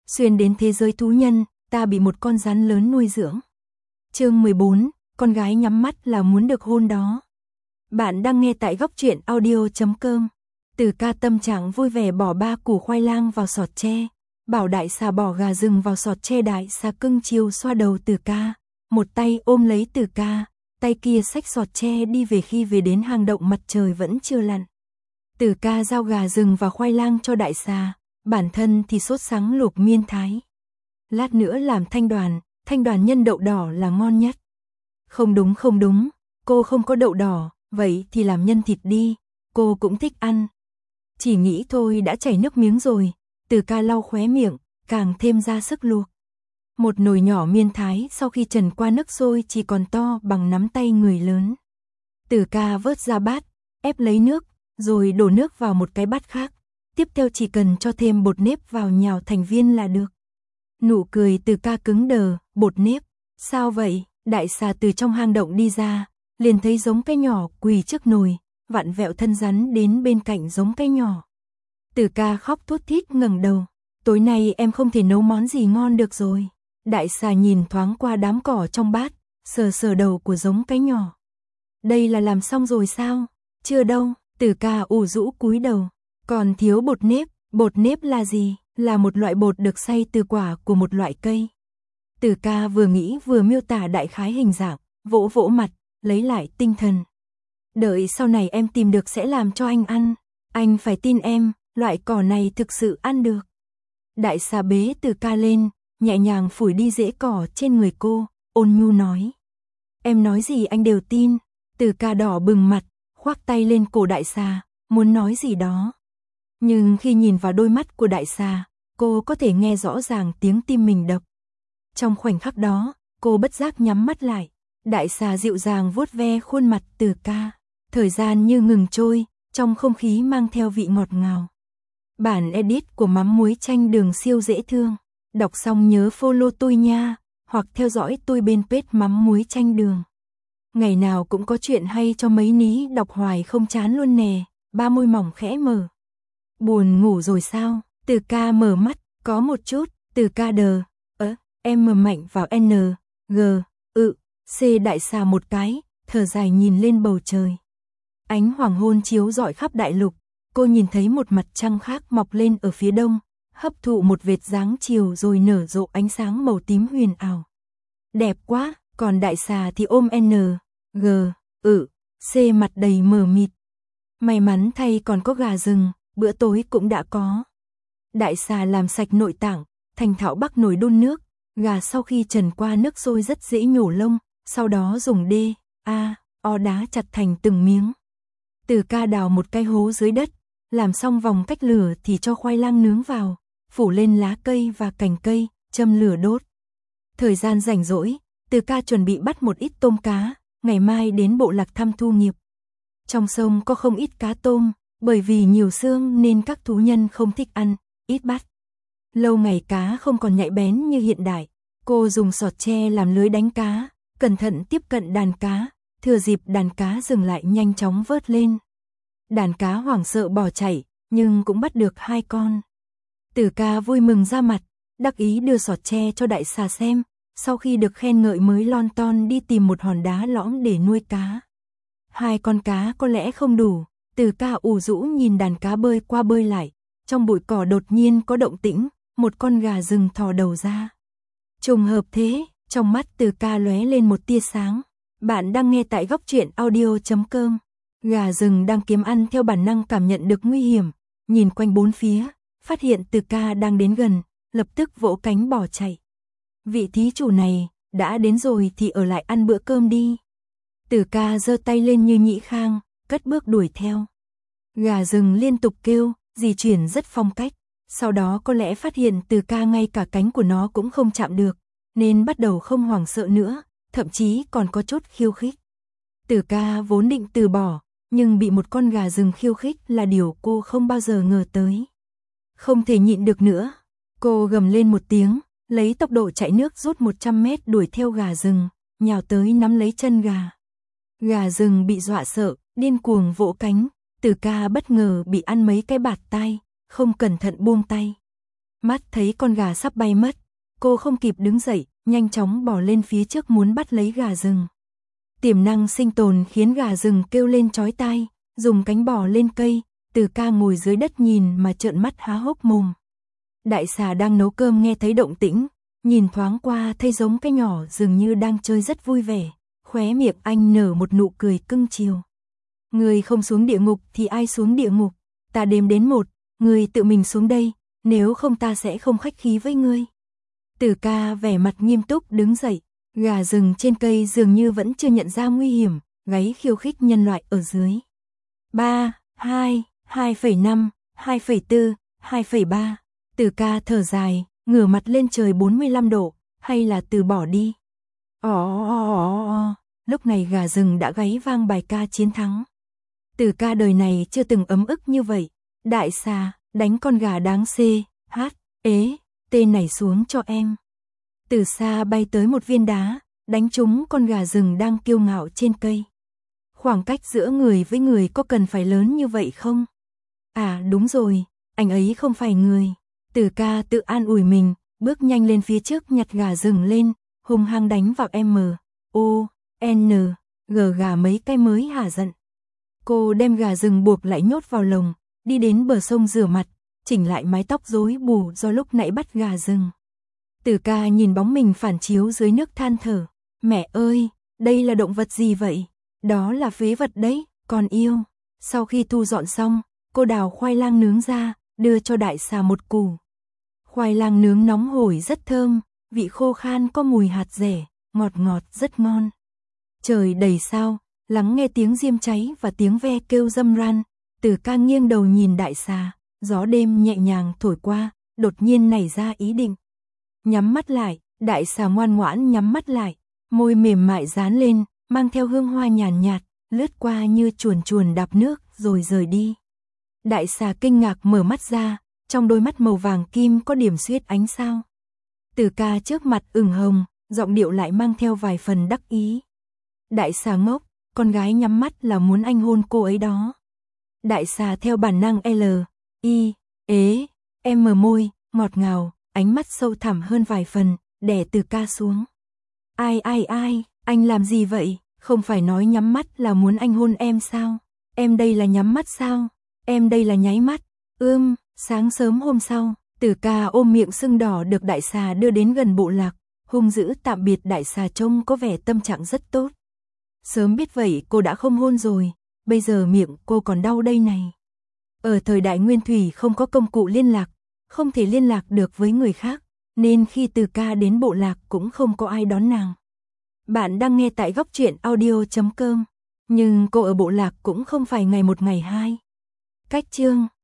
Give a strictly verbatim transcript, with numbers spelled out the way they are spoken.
Xuyên đến thế giới thú nhân, ta bị một con rắn lớn nuôi dưỡng. Chương mười bốn, con gái nhắm mắt là muốn được hôn đó. Bạn đang nghe tại góc truyện audio chấm com. Từ ca tâm trạng vui vẻ bỏ ba củ khoai lang vào sọt tre, bảo đại xà bỏ gà rừng vào sọt tre. Đại xà cưng chiều xoa đầu Từ ca, một tay ôm lấy Từ ca, tay kia xách sọt tre đi về. Khi về đến hang động mặt trời vẫn chưa lặn. Từ ca giao gà rừng và khoai lang cho đại xà, bản thân thì sốt sắng luộc miên thái. Lát nữa làm thanh đoàn, thanh đoàn nhân đậu đỏ là ngon nhất. Không đúng không đúng, cô không có đậu đỏ, vậy thì làm nhân thịt đi, cô cũng thích ăn. Chỉ nghĩ thôi đã chảy nước miếng rồi, Từ ca lau khóe miệng, càng thêm ra sức luộc. Một nồi nhỏ miên thái sau khi trần qua nước sôi chỉ còn to bằng nắm tay người lớn. Từ ca vớt ra bát, ép lấy nước, rồi đổ nước vào một cái bát khác. Tiếp theo chỉ cần cho thêm bột nếp vào nhào thành viên là được. Nụ cười Từ ca cứng đờ, bột nếp, sao vậy? Đại xà từ trong hang động đi ra, liền thấy giống cái nhỏ quỳ trước nồi, vặn vẹo thân rắn đến bên cạnh giống cái nhỏ. Từ ca khóc thút thít ngẩng đầu, tối nay em không thể nấu món gì ngon được rồi. Đại xà nhìn thoáng qua đám cỏ trong bát, sờ sờ đầu của giống cái nhỏ. Đây là làm xong rồi sao? Chưa đâu. Từ ca ủ rũ cúi đầu, còn thiếu bột nếp. Bột nếp là gì? Là một loại bột được xay từ quả của một loại cây. Từ ca vừa nghĩ vừa miêu tả đại khái hình dạng, vỗ vỗ mặt, lấy lại tinh thần. Đợi sau này em tìm được sẽ làm cho anh ăn. Anh phải tin em, loại cỏ này thực sự ăn được. Đại xà bế Từ ca lên, nhẹ nhàng phủi đi rễ cỏ trên người cô, ôn nhu nói. Em nói gì anh đều tin. Từ ca đỏ bừng mặt, khoác tay lên cổ đại xà, muốn nói gì đó. Nhưng khi nhìn vào đôi mắt của đại xà, cô có thể nghe rõ ràng tiếng tim mình đập. Trong khoảnh khắc đó, cô bất giác nhắm mắt lại. Đại xà dịu dàng vuốt ve khuôn mặt Từ ca. Thời gian như ngừng trôi, trong không khí mang theo vị ngọt ngào. Bản edit của mắm muối chanh đường siêu dễ thương. Đọc xong nhớ follow tôi nha, hoặc theo dõi tôi bên page mắm muối chanh đường. Ngày nào cũng có chuyện hay cho mấy ní đọc hoài không chán luôn nè. Ba môi mỏng khẽ mở. Buồn ngủ rồi sao? Từ ca mở mắt, có một chút. Từ ca đờ, ớ, em mở mạnh vào N, G, ự, C. Đại xà một cái, thở dài nhìn lên bầu trời. Ánh hoàng hôn chiếu rọi khắp đại lục, cô nhìn thấy một mặt trăng khác mọc lên ở phía đông, hấp thụ một vệt dáng chiều rồi nở rộ ánh sáng màu tím huyền ảo. Đẹp quá, còn đại xà thì ôm N, G, ự, C mặt đầy mờ mịt. May mắn thay còn có gà rừng, bữa tối cũng đã có. Đại xà làm sạch nội tạng, thành thạo bắc nồi đun nước, gà sau khi trần qua nước sôi rất dễ nhổ lông, sau đó dùng D, A, O đá chặt thành từng miếng. Từ ca đào một cái hố dưới đất, làm xong vòng cách lửa thì cho khoai lang nướng vào, phủ lên lá cây và cành cây, châm lửa đốt. Thời gian rảnh rỗi, Từ ca chuẩn bị bắt một ít tôm cá, ngày mai đến bộ lạc thăm thu nghiệp. Trong sông có không ít cá tôm, bởi vì nhiều xương nên các thú nhân không thích ăn, ít bắt. Lâu ngày cá không còn nhạy bén như hiện đại, cô dùng sọt tre làm lưới đánh cá, cẩn thận tiếp cận đàn cá, thừa dịp đàn cá dừng lại nhanh chóng vớt lên. Đàn cá hoảng sợ bỏ chạy, nhưng cũng bắt được hai con. Từ ca vui mừng ra mặt, đắc ý đưa sọt tre cho đại xà xem, sau khi được khen ngợi mới lon ton đi tìm một hòn đá lõm để nuôi cá. Hai con cá có lẽ không đủ, Từ ca ủ rũ nhìn đàn cá bơi qua bơi lại, trong bụi cỏ đột nhiên có động tĩnh, một con gà rừng thò đầu ra. Trùng hợp thế, trong mắt Từ ca lóe lên một tia sáng. Bạn đang nghe tại góc truyện audio chấm com. Gà rừng đang kiếm ăn theo bản năng cảm nhận được nguy hiểm, nhìn quanh bốn phía, phát hiện Từ ca đang đến gần, lập tức vỗ cánh bỏ chạy. Vị thí chủ này, đã đến rồi thì ở lại ăn bữa cơm đi. Từ ca giơ tay lên như nhĩ khang, cất bước đuổi theo. Gà rừng liên tục kêu, di chuyển rất phong cách, sau đó có lẽ phát hiện Từ ca ngay cả cánh của nó cũng không chạm được, nên bắt đầu không hoảng sợ nữa, thậm chí còn có chút khiêu khích. Từ ca vốn định từ bỏ, nhưng bị một con gà rừng khiêu khích là điều cô không bao giờ ngờ tới. Không thể nhịn được nữa, cô gầm lên một tiếng, lấy tốc độ chạy nước rút một trăm mét đuổi theo gà rừng, nhào tới nắm lấy chân gà. Gà rừng bị dọa sợ, điên cuồng vỗ cánh, Từ ca bất ngờ bị ăn mấy cái bạt tai, không cẩn thận buông tay. Mắt thấy con gà sắp bay mất, cô không kịp đứng dậy, nhanh chóng bò lên phía trước muốn bắt lấy gà rừng. Tiềm năng sinh tồn khiến gà rừng kêu lên chói tai, dùng cánh bò lên cây, Từ Ca ngồi dưới đất nhìn mà trợn mắt há hốc mồm. Đại xà đang nấu cơm nghe thấy động tĩnh, nhìn thoáng qua thấy giống cái nhỏ dường như đang chơi rất vui vẻ, khóe miệng anh nở một nụ cười cưng chiều. Người không xuống địa ngục thì ai xuống địa ngục, ta đếm đến một, người tự mình xuống đây, nếu không ta sẽ không khách khí với ngươi. Từ Ca vẻ mặt nghiêm túc đứng dậy, gà rừng trên cây dường như vẫn chưa nhận ra nguy hiểm, gáy khiêu khích nhân loại ở dưới. ba, hai, hai phẩy năm, hai phẩy bốn, hai phẩy ba. Từ Ca thở dài, ngửa mặt lên trời bốn mươi lăm độ, hay là từ bỏ đi. Ồ, ồ, ồ, ồ. Lúc này gà rừng đã gáy vang bài ca chiến thắng. Từ Ca đời này chưa từng ấm ức như vậy. Đại xà, đánh con gà đáng xê, hát, ế, tên này xuống cho em. Từ xa bay tới một viên đá, đánh trúng con gà rừng đang kiêu ngạo trên cây. Khoảng cách giữa người với người có cần phải lớn như vậy không? À đúng rồi, anh ấy không phải người. Từ Ca tự an ủi mình, bước nhanh lên phía trước nhặt gà rừng lên, hung hăng đánh vào M, O, N, G gà mấy cái mới hả giận. Cô đem gà rừng buộc lại nhốt vào lồng, đi đến bờ sông rửa mặt, chỉnh lại mái tóc rối bù do lúc nãy bắt gà rừng. Từ Ca nhìn bóng mình phản chiếu dưới nước than thở. Mẹ ơi, đây là động vật gì vậy? Đó là phế vật đấy, con yêu. Sau khi thu dọn xong, cô đào khoai lang nướng ra, đưa cho đại xà một củ. Khoai lang nướng nóng hổi rất thơm, vị khô khan có mùi hạt dẻ, ngọt ngọt rất ngon. Trời đầy sao, lắng nghe tiếng diêm cháy và tiếng ve kêu râm ran. Từ Ca nghiêng đầu nhìn đại xà, gió đêm nhẹ nhàng thổi qua, đột nhiên nảy ra ý định. Nhắm mắt lại, đại xà ngoan ngoãn nhắm mắt lại, môi mềm mại dán lên, mang theo hương hoa nhàn nhạt, lướt qua như chuồn chuồn đạp nước rồi rời đi. Đại xà kinh ngạc mở mắt ra, trong đôi mắt màu vàng kim có điểm xuyết ánh sao. Từ Ca trước mặt ửng hồng, giọng điệu lại mang theo vài phần đắc ý. Đại xà ngốc, con gái nhắm mắt là muốn anh hôn cô ấy đó. Đại xà theo bản năng L, I, ế, M môi, ngọt ngào, ánh mắt sâu thẳm hơn vài phần, đè Từ Ca xuống. Ai ai ai, anh làm gì vậy? Không phải nói nhắm mắt là muốn anh hôn em sao? Em đây là nhắm mắt sao? Em đây là nháy mắt. Ưm, sáng sớm hôm sau, Từ Ca ôm miệng sưng đỏ được đại xà đưa đến gần bộ lạc, hung dữ tạm biệt đại xà trông có vẻ tâm trạng rất tốt. Sớm biết vậy cô đã không hôn rồi, bây giờ miệng cô còn đau đây này. Ở thời đại nguyên thủy không có công cụ liên lạc, không thể liên lạc được với người khác, nên khi Từ Ca đến bộ lạc cũng không có ai đón nàng. Bạn đang nghe tại góc truyện audio chấm com, nhưng cô ở bộ lạc cũng không phải ngày một ngày hai. Cách chương